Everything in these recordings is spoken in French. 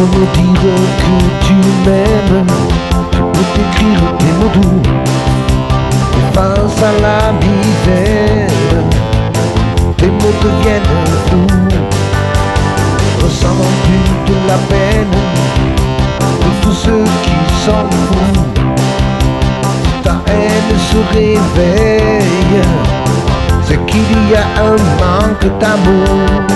me dire que tu m'aimes, je peux t'écrire des mots doux. Et face à la misère, tes mots deviennent flous. Ressentant plus de la peine de tous ceux qui s'en foutent. Si ta haine se réveille, c'est qu'il y a un manque d'amour.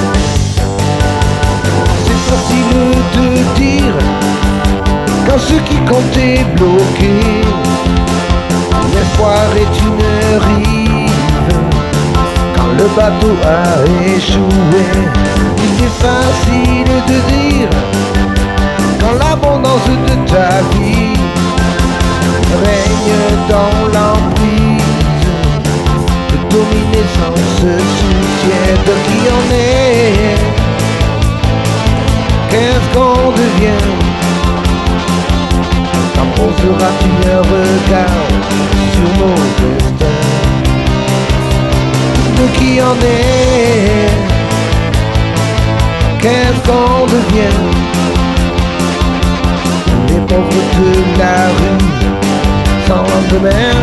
C'est facile de dire quand ce qui compte est bloqué. L'espoir est une rive quand le bateau a échoué. Il est facile de dire quand l'abondance de ta vie règne dans l'emprise de dominer sans se soucier de qui on est. Qu'est-ce qu'on devient? Quand poseras-tu un regard sur nos destins? De qui on est? Qu'est-ce qu'on devient? Les pauvres de la rue sans lendemain.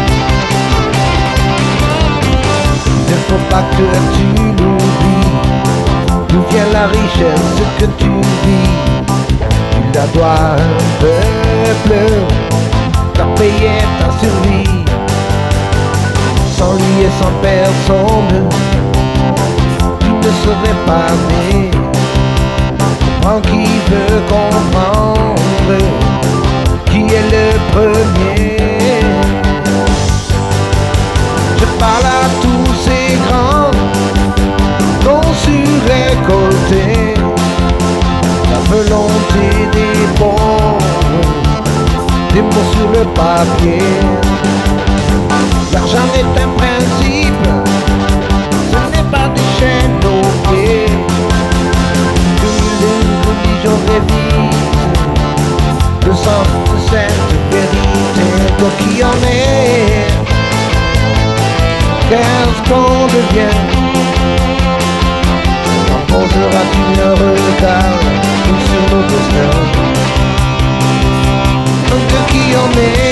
Il ne faut pas que tu l'oublies. D'où vient la richesse que tu vis? Tu la dois à un peuple qui a payé ta survie. Sans lui et sans personne, tu ne serais pas né. Comprends qui veut comprendre qui est le premier. Je parle à tous ces grands dont su récolter la volonté des pauvres, des mots sur le papier. L'argent est un principe, ce n'est pas des chaînes aux pieds. Que les religions révisent le sens de cette vérité. Toi qui en es, qu'est-ce qu'on devient? Quand poseras-tu un regard sur nos destins? De qui on est?